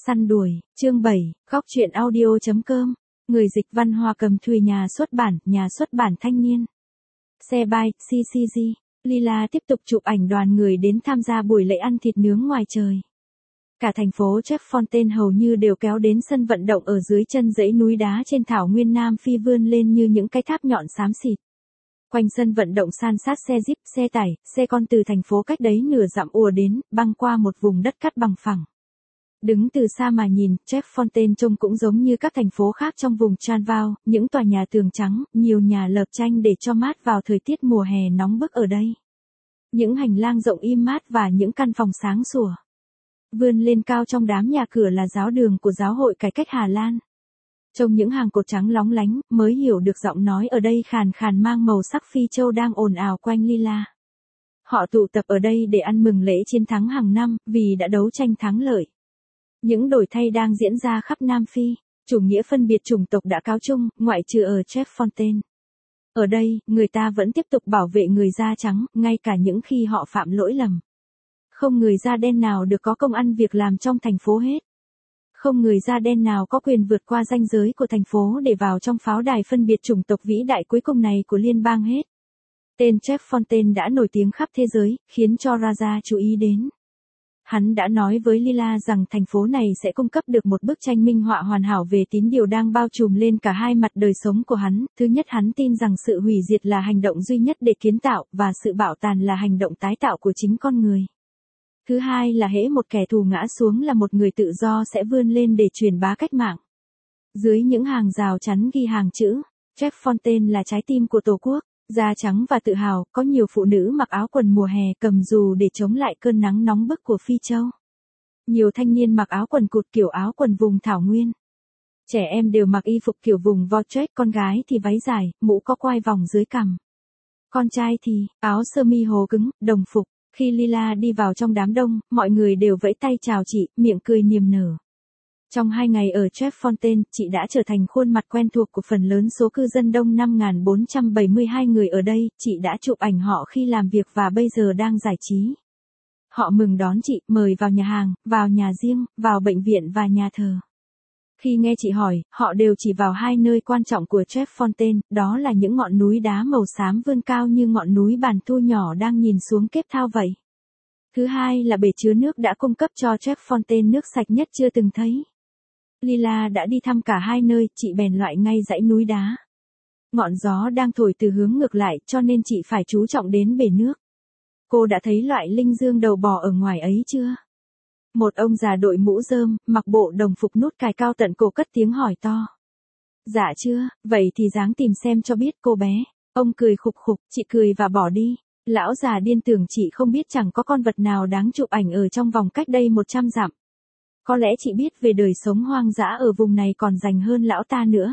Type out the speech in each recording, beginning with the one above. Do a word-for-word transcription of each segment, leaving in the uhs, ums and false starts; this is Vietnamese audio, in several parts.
Săn đuổi, chương bảy, góc truyện audio.com, người dịch văn Hoa Cầm Thùy, nhà xuất bản, nhà xuất bản Thanh Niên. Xe bay, xê xê giê, Lila tiếp tục chụp ảnh đoàn người đến tham gia buổi lễ ăn thịt nướng ngoài trời. Cả thành phố Checkfontaine hầu như đều kéo đến sân vận động ở dưới chân dãy núi đá trên thảo nguyên Nam Phi vươn lên như những cái tháp nhọn xám xịt. Quanh sân vận động san sát xe jeep, xe tải, xe con từ thành phố cách đấy nửa dặm ùa đến, băng qua một vùng đất cát bằng phẳng. Đứng từ xa mà nhìn, Checkfontaine trông cũng giống như các thành phố khác trong vùng Transvaal, những tòa nhà tường trắng, nhiều nhà lợp tranh để cho mát vào thời tiết mùa hè nóng bức ở đây. Những hành lang rộng im mát và những căn phòng sáng sủa. Vươn lên cao trong đám nhà cửa là giáo đường của Giáo hội Cải cách Hà Lan. Trong những hàng cột trắng lóng lánh, mới hiểu được giọng nói ở đây khàn khàn mang màu sắc Phi Châu đang ồn ào quanh Lila. Họ tụ tập ở đây để ăn mừng lễ chiến thắng hàng năm, vì đã đấu tranh thắng lợi. Những đổi thay đang diễn ra khắp Nam Phi, chủ nghĩa phân biệt chủng tộc đã cáo chung, ngoại trừ ở Checkfontaine. Ở đây, người ta vẫn tiếp tục bảo vệ người da trắng, ngay cả những khi họ phạm lỗi lầm. Không người da đen nào được có công ăn việc làm trong thành phố hết. Không người da đen nào có quyền vượt qua ranh giới của thành phố để vào trong pháo đài phân biệt chủng tộc vĩ đại cuối cùng này của liên bang hết. Tên Checkfontaine đã nổi tiếng khắp thế giới, khiến cho Raja chú ý đến. Hắn đã nói với Lila rằng thành phố này sẽ cung cấp được một bức tranh minh họa hoàn hảo về tín điều đang bao trùm lên cả hai mặt đời sống của hắn. Thứ nhất, hắn tin rằng sự hủy diệt là hành động duy nhất để kiến tạo, và sự bạo tàn là hành động tái tạo của chính con người. Thứ hai là hễ một kẻ thù ngã xuống là một người tự do sẽ vươn lên để truyền bá cách mạng. Dưới những hàng rào chắn ghi hàng chữ, Checkfontaine là trái tim của Tổ quốc, da trắng và tự hào, có nhiều phụ nữ mặc áo quần mùa hè cầm dù để chống lại cơn nắng nóng bức của Phi Châu. Nhiều thanh niên mặc áo quần cụt kiểu áo quần vùng thảo nguyên. Trẻ em đều mặc y phục kiểu vùng Vortex, con gái thì váy dài, mũ có quai vòng dưới cằm. Con trai thì, áo sơ mi hồ cứng, đồng phục. Khi Lila đi vào trong đám đông, mọi người đều vẫy tay chào chị, miệng cười niềm nở. Trong hai ngày ở Checkfontaine, chị đã trở thành khuôn mặt quen thuộc của phần lớn số cư dân đông năm nghìn bốn trăm bảy mươi hai người ở đây, chị đã chụp ảnh họ khi làm việc và bây giờ đang giải trí. Họ mừng đón chị, mời vào nhà hàng, vào nhà riêng, vào bệnh viện và nhà thờ. Khi nghe chị hỏi, họ đều chỉ vào hai nơi quan trọng của Checkfontaine, đó là những ngọn núi đá màu xám vươn cao như ngọn núi Bàn Thu nhỏ đang nhìn xuống Cape Town vậy. Thứ hai là bể chứa nước đã cung cấp cho Checkfontaine nước sạch nhất chưa từng thấy. Lila đã đi thăm cả hai nơi, chị bèn loại ngay dãy núi đá. Ngọn gió đang thổi từ hướng ngược lại, cho nên chị phải chú trọng đến bể nước. Cô đã thấy loại linh dương đầu bò ở ngoài ấy chưa? Một ông già đội mũ rơm, mặc bộ đồng phục nút cài cao tận cổ cất tiếng hỏi to. Dạ chưa, vậy thì dáng tìm xem cho biết cô bé. Ông cười khục khục, chị cười và bỏ đi. Lão già điên tưởng chị không biết chẳng có con vật nào đáng chụp ảnh ở trong vòng cách đây một trăm dặm. Có lẽ chị biết về đời sống hoang dã ở vùng này còn dành hơn lão ta nữa.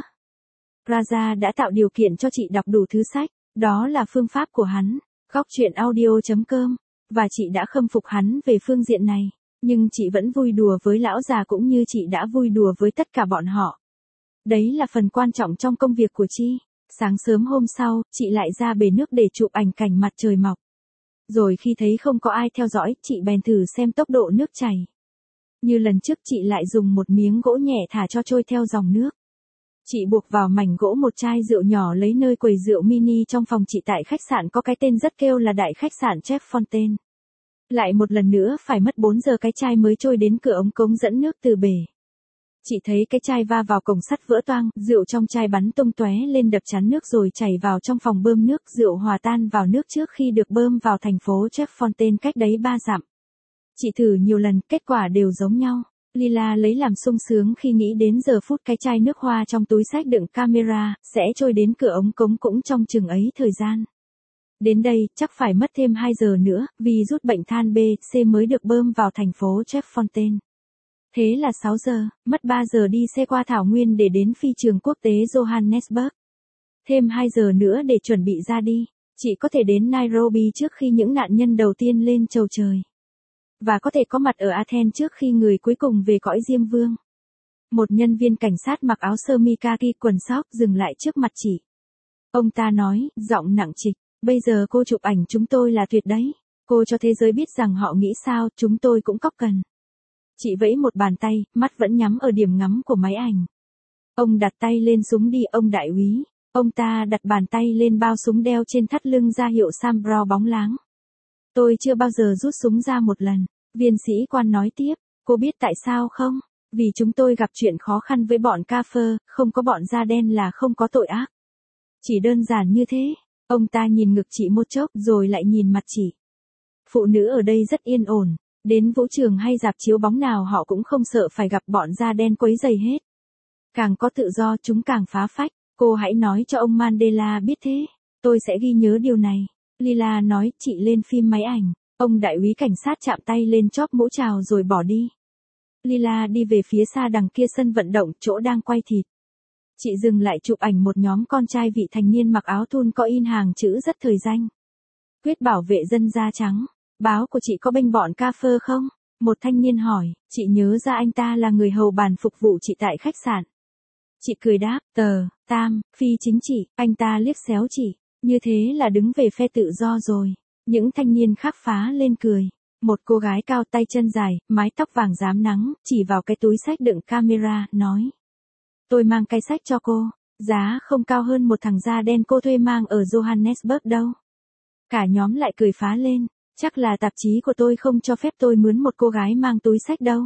Raja đã tạo điều kiện cho chị đọc đủ thứ sách, đó là phương pháp của hắn, góc truyện audio.com, và chị đã khâm phục hắn về phương diện này. Nhưng chị vẫn vui đùa với lão già cũng như chị đã vui đùa với tất cả bọn họ. Đấy là phần quan trọng trong công việc của chị. Sáng sớm hôm sau, chị lại ra bể nước để chụp ảnh cảnh mặt trời mọc. Rồi khi thấy không có ai theo dõi, chị bèn thử xem tốc độ nước chảy. Như lần trước chị lại dùng một miếng gỗ nhẹ thả cho trôi theo dòng nước. Chị buộc vào mảnh gỗ một chai rượu nhỏ lấy nơi quầy rượu mini trong phòng chị tại khách sạn có cái tên rất kêu là Đại khách sạn Checkfontaine. Lại một lần nữa phải mất bốn giờ cái chai mới trôi đến cửa ống cống dẫn nước từ bể. Chị thấy cái chai va vào cổng sắt vỡ toang, rượu trong chai bắn tung tóe lên đập chắn nước rồi chảy vào trong phòng bơm nước, rượu hòa tan vào nước trước khi được bơm vào thành phố Checkfontaine cách đấy ba dặm. Chị thử nhiều lần, kết quả đều giống nhau. Lila lấy làm sung sướng khi nghĩ đến giờ phút cái chai nước hoa trong túi xách đựng camera, sẽ trôi đến cửa ống cống cũng trong chừng ấy thời gian. Đến đây, chắc phải mất thêm hai giờ nữa, vì rút bệnh than B, C mới được bơm vào thành phố Checkfontaine. Thế là sáu giờ, mất ba giờ đi xe qua thảo nguyên để đến phi trường quốc tế Johannesburg. Thêm hai giờ nữa để chuẩn bị ra đi, chị có thể đến Nairobi trước khi những nạn nhân đầu tiên lên chầu trời. Và có thể có mặt ở Athens trước khi người cuối cùng về cõi Diêm Vương. Một nhân viên cảnh sát mặc áo sơ mi kaki quần sóc dừng lại trước mặt chị. Ông ta nói, giọng nặng trịch, bây giờ cô chụp ảnh chúng tôi là tuyệt đấy. Cô cho thế giới biết rằng họ nghĩ sao, chúng tôi cũng có cần. Chị vẫy một bàn tay, mắt vẫn nhắm ở điểm ngắm của máy ảnh. Ông đặt tay lên súng đi ông đại úy. Ông ta đặt bàn tay lên bao súng đeo trên thắt lưng ra hiệu Sambro bóng láng. Tôi chưa bao giờ rút súng ra một lần. Viên sĩ quan nói tiếp, cô biết tại sao không? Vì chúng tôi gặp chuyện khó khăn với bọn Kafir, không có bọn da đen là không có tội ác. Chỉ đơn giản như thế. Ông ta nhìn ngực chị một chốc rồi lại nhìn mặt chị. Phụ nữ ở đây rất yên ổn. Đến vũ trường hay rạp chiếu bóng nào họ cũng không sợ phải gặp bọn da đen quấy rầy hết. Càng có tự do chúng càng phá phách. Cô hãy nói cho ông Mandela biết thế. Tôi sẽ ghi nhớ điều này. Lila nói, chị lên phim máy ảnh. Ông đại úy cảnh sát chạm tay lên chóp mũ chào rồi bỏ đi. Lila đi về phía xa đằng kia sân vận động chỗ đang quay thịt. Chị dừng lại chụp ảnh một nhóm con trai vị thành niên mặc áo thun có in hàng chữ rất thời danh. Quyết bảo vệ dân da trắng. Báo của chị có bênh bọn Kafir không? Một thanh niên hỏi, chị nhớ ra anh ta là người hầu bàn phục vụ chị tại khách sạn. Chị cười đáp, tờ, tam, phi chính trị, anh ta liếc xéo chị. Như thế là đứng về phe tự do rồi. Những thanh niên khác phá lên cười. Một cô gái cao tay chân dài, mái tóc vàng rám nắng, chỉ vào cái túi sách đựng camera, nói. Tôi mang cái sách cho cô. Giá không cao hơn một thằng da đen cô thuê mang ở Johannesburg đâu. Cả nhóm lại cười phá lên. Chắc là tạp chí của tôi không cho phép tôi mướn một cô gái mang túi sách đâu.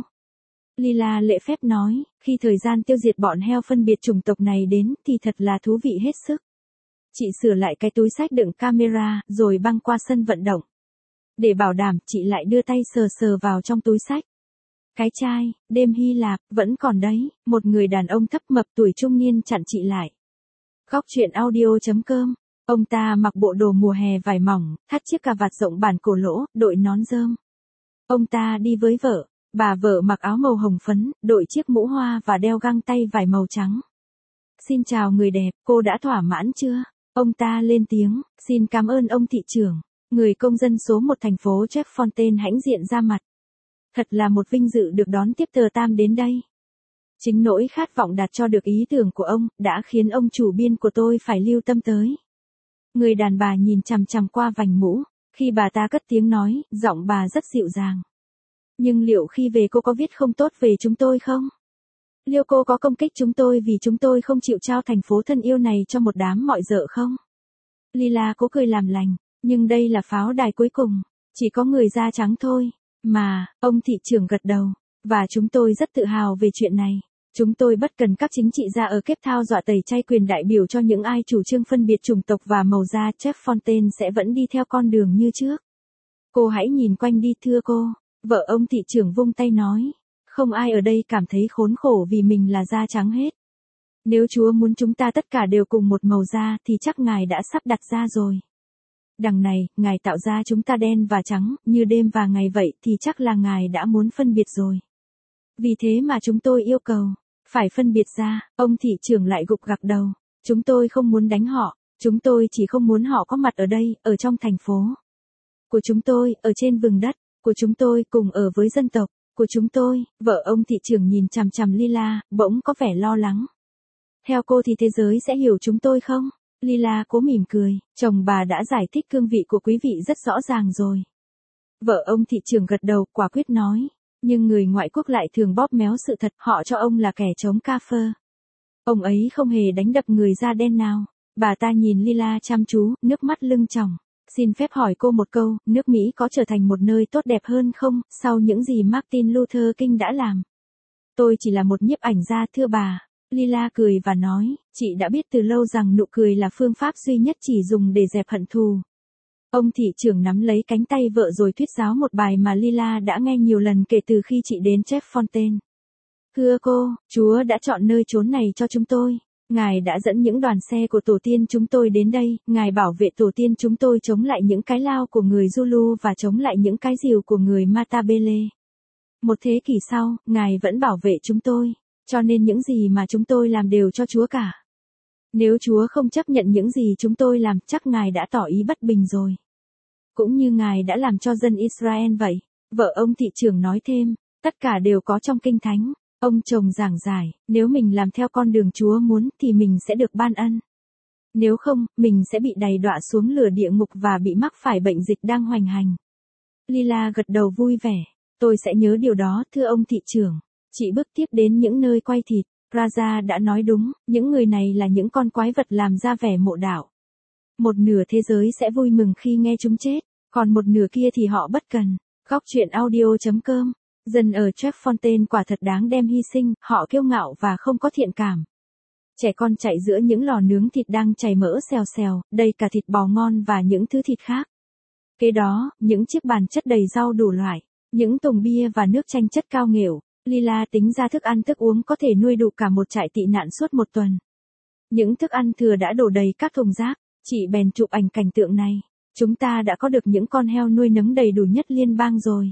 Lila lễ phép nói, khi thời gian tiêu diệt bọn heo phân biệt chủng tộc này đến thì thật là thú vị hết sức. Chị sửa lại cái túi sách đựng camera, rồi băng qua sân vận động. Để bảo đảm, chị lại đưa tay sờ sờ vào trong túi sách. Cái chai, đêm Hy Lạp, vẫn còn đấy, một người đàn ông thấp mập tuổi trung niên chặn chị lại. Góc truyện audio chấm com. Ông ta mặc bộ đồ mùa hè vải mỏng, thắt chiếc cà vạt rộng bản cổ lỗ, đội nón rơm. Ông ta đi với vợ, bà vợ mặc áo màu hồng phấn, đội chiếc mũ hoa và đeo găng tay vải màu trắng. Xin chào người đẹp, cô đã thỏa mãn chưa? Ông ta lên tiếng, xin cảm ơn ông thị trưởng. Người công dân số một thành phố Jackfontein hãnh diện ra mặt. Thật là một vinh dự được đón tiếp tờ Tam đến đây. Chính nỗi khát vọng đạt cho được ý tưởng của ông, đã khiến ông chủ biên của tôi phải lưu tâm tới. Người đàn bà nhìn chằm chằm qua vành mũ, khi bà ta cất tiếng nói, giọng bà rất dịu dàng. Nhưng liệu khi về cô có viết không tốt về chúng tôi không? Liệu cô có công kích chúng tôi vì chúng tôi không chịu trao thành phố thân yêu này cho một đám mọi dợ không? Lila cố cười làm lành, nhưng đây là pháo đài cuối cùng, chỉ có người da trắng thôi. Mà, ông thị trưởng gật đầu, và chúng tôi rất tự hào về chuyện này. Chúng tôi bất cần các chính trị gia ở Cape Town dọa tẩy chay quyền đại biểu cho những ai chủ trương phân biệt chủng tộc và màu da. Jackfontein sẽ vẫn đi theo con đường như trước. Cô hãy nhìn quanh đi thưa cô. Vợ ông thị trưởng vung tay nói. Không ai ở đây cảm thấy khốn khổ vì mình là da trắng hết. Nếu Chúa muốn chúng ta tất cả đều cùng một màu da thì chắc Ngài đã sắp đặt ra rồi. Đằng này, Ngài tạo ra chúng ta đen và trắng, như đêm và ngày vậy thì chắc là Ngài đã muốn phân biệt rồi. Vì thế mà chúng tôi yêu cầu, phải phân biệt ra. Ông thị trưởng lại gục gặc đầu. Chúng tôi không muốn đánh họ, chúng tôi chỉ không muốn họ có mặt ở đây, ở trong thành phố của chúng tôi, ở trên vùng đất của chúng tôi, cùng ở với dân tộc của chúng tôi. Vợ ông thị trưởng nhìn chằm chằm Lila, bỗng có vẻ lo lắng. Theo cô thì thế giới sẽ hiểu chúng tôi không? Lila cố mỉm cười, chồng bà đã giải thích cương vị của quý vị rất rõ ràng rồi. Vợ ông thị trưởng gật đầu, quả quyết nói. Nhưng người ngoại quốc lại thường bóp méo sự thật, họ cho ông là kẻ chống Kafir. Ông ấy không hề đánh đập người da đen nào. Bà ta nhìn Lila chăm chú, nước mắt lưng tròng. Xin phép hỏi cô một câu, nước Mỹ có trở thành một nơi tốt đẹp hơn không, sau những gì Martin Luther King đã làm? Tôi chỉ là một nhiếp ảnh gia thưa bà. Lila cười và nói, chị đã biết từ lâu rằng nụ cười là phương pháp duy nhất chỉ dùng để dẹp hận thù. Ông thị trưởng nắm lấy cánh tay vợ rồi thuyết giáo một bài mà Lila đã nghe nhiều lần kể từ khi chị đến Jackfontein. Thưa cô, Chúa đã chọn nơi chốn này cho chúng tôi. Ngài đã dẫn những đoàn xe của tổ tiên chúng tôi đến đây, Ngài bảo vệ tổ tiên chúng tôi chống lại những cái lao của người Zulu và chống lại những cái rìu của người Matabele. Một thế kỷ sau, Ngài vẫn bảo vệ chúng tôi, cho nên những gì mà chúng tôi làm đều cho Chúa cả. Nếu Chúa không chấp nhận những gì chúng tôi làm, chắc Ngài đã tỏ ý bất bình rồi. Cũng như Ngài đã làm cho dân Israel vậy. Vợ ông thị trưởng nói thêm, tất cả đều có trong Kinh Thánh. Ông chồng giảng giải, nếu mình làm theo con đường Chúa muốn thì mình sẽ được ban ân. Nếu không, mình sẽ bị đày đọa xuống lửa địa ngục và bị mắc phải bệnh dịch đang hoành hành. Lila gật đầu vui vẻ. Tôi sẽ nhớ điều đó, thưa ông thị trưởng. Chị bước tiếp đến những nơi quay thịt. Raja đã nói đúng, những người này là những con quái vật làm ra vẻ mộ đạo. Một nửa thế giới sẽ vui mừng khi nghe chúng chết, còn một nửa kia thì họ bất cần. Góc chuyện audio chấm com. Dân ở Treffontaine quả thật đáng đem hy sinh, họ kiêu ngạo và không có thiện cảm. Trẻ con chạy giữa những lò nướng thịt đang chảy mỡ xèo xèo, đầy cả thịt bò ngon và những thứ thịt khác. Kế đó, những chiếc bàn chất đầy rau đủ loại, những thùng bia và nước chanh chất cao nghệu. Lila tính ra thức ăn thức uống có thể nuôi đủ cả một trại tị nạn suốt một tuần. Những thức ăn thừa đã đổ đầy các thùng rác, chị bèn chụp ảnh cảnh tượng này. Chúng ta đã có được những con heo nuôi nấng đầy đủ nhất liên bang rồi.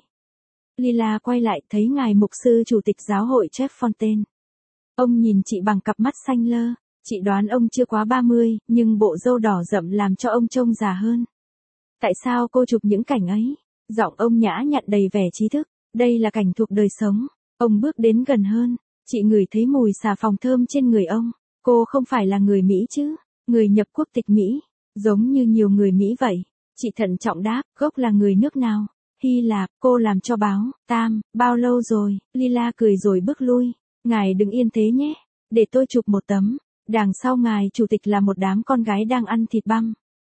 Lila quay lại thấy ngài mục sư chủ tịch giáo hội Treffontaine. Ông nhìn chị bằng cặp mắt xanh lơ, chị đoán ông chưa quá ba mươi, nhưng bộ râu đỏ rậm làm cho ông trông già hơn. Tại sao cô chụp những cảnh ấy? Giọng ông nhã nhặn đầy vẻ trí thức, đây là cảnh thuộc đời sống. Ông bước đến gần hơn, chị ngửi thấy mùi xà phòng thơm trên người ông. Cô không phải là người Mỹ chứ? Người nhập quốc tịch Mỹ, giống như nhiều người Mỹ vậy. Chị thận trọng đáp, gốc là người nước nào? Hy Lạp. Cô làm cho báo, Tam, bao lâu rồi? Lila cười rồi bước lui. Ngài đừng yên thế nhé, để tôi chụp một tấm. Đằng sau ngài chủ tịch là một đám con gái đang ăn thịt băm.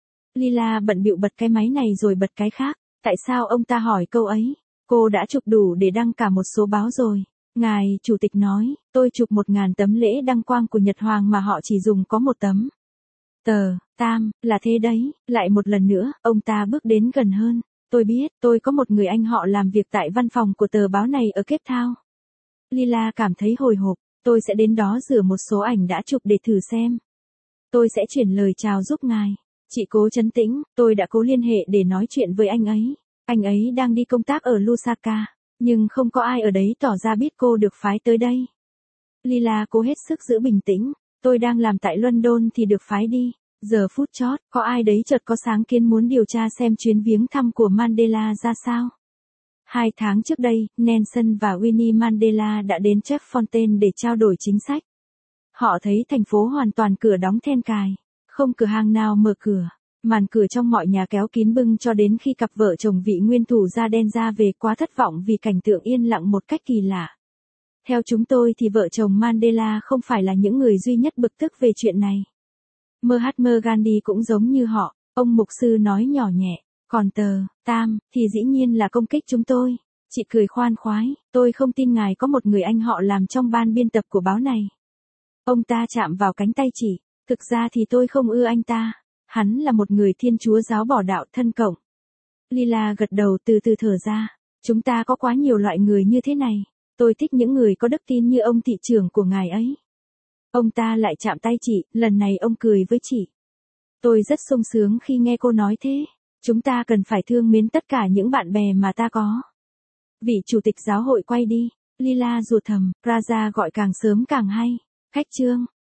Lila bận bịu bật cái máy này rồi bật cái khác. Tại sao ông ta hỏi câu ấy? Cô đã chụp đủ để đăng cả một số báo rồi. Ngài chủ tịch nói, tôi chụp một ngàn tấm lễ đăng quang của Nhật Hoàng mà họ chỉ dùng có một tấm. Tờ, Tam, là thế đấy. Lại một lần nữa, ông ta bước đến gần hơn. Tôi biết, tôi có một người anh họ làm việc tại văn phòng của tờ báo này ở Cape Town. Lila cảm thấy hồi hộp, tôi sẽ đến đó rửa một số ảnh đã chụp để thử xem. Tôi sẽ chuyển lời chào giúp ngài. Chị cố trấn tĩnh, tôi đã cố liên hệ để nói chuyện với anh ấy. Anh ấy đang đi công tác ở Lusaka, nhưng không có ai ở đấy tỏ ra biết cô được phái tới đây. Lila cố hết sức giữ bình tĩnh, tôi đang làm tại London thì được phái đi. Giờ phút chót, có ai đấy chợt có sáng kiến muốn điều tra xem chuyến viếng thăm của Mandela ra sao. Hai tháng trước đây, Nelson và Winnie Mandela đã đến Treffontaine để trao đổi chính sách. Họ thấy thành phố hoàn toàn cửa đóng then cài, không cửa hàng nào mở cửa. Màn cửa trong mọi nhà kéo kín bưng cho đến khi cặp vợ chồng vị nguyên thủ da đen ra về quá thất vọng vì cảnh tượng yên lặng một cách kỳ lạ. Theo chúng tôi thì vợ chồng Mandela không phải là những người duy nhất bực tức về chuyện này. Mahatma Gandhi cũng giống như họ, ông mục sư nói nhỏ nhẹ. Còn tờ, Tam, thì dĩ nhiên là công kích chúng tôi. Chị cười khoan khoái, tôi không tin ngài có một người anh họ làm trong ban biên tập của báo này. Ông ta chạm vào cánh tay chị, thực ra thì tôi không ưa anh ta. Hắn là một người Thiên Chúa giáo bỏ đạo thân cộng. Lila gật đầu từ từ thở ra. Chúng ta có quá nhiều loại người như thế này. Tôi thích những người có đức tin như ông thị trưởng của ngài ấy. Ông ta lại chạm tay chị, lần này ông cười với chị. Tôi rất sung sướng khi nghe cô nói thế. Chúng ta cần phải thương mến tất cả những bạn bè mà ta có. Vị chủ tịch giáo hội quay đi. Lila rụt thầm, Raja gọi càng sớm càng hay. Khách trương.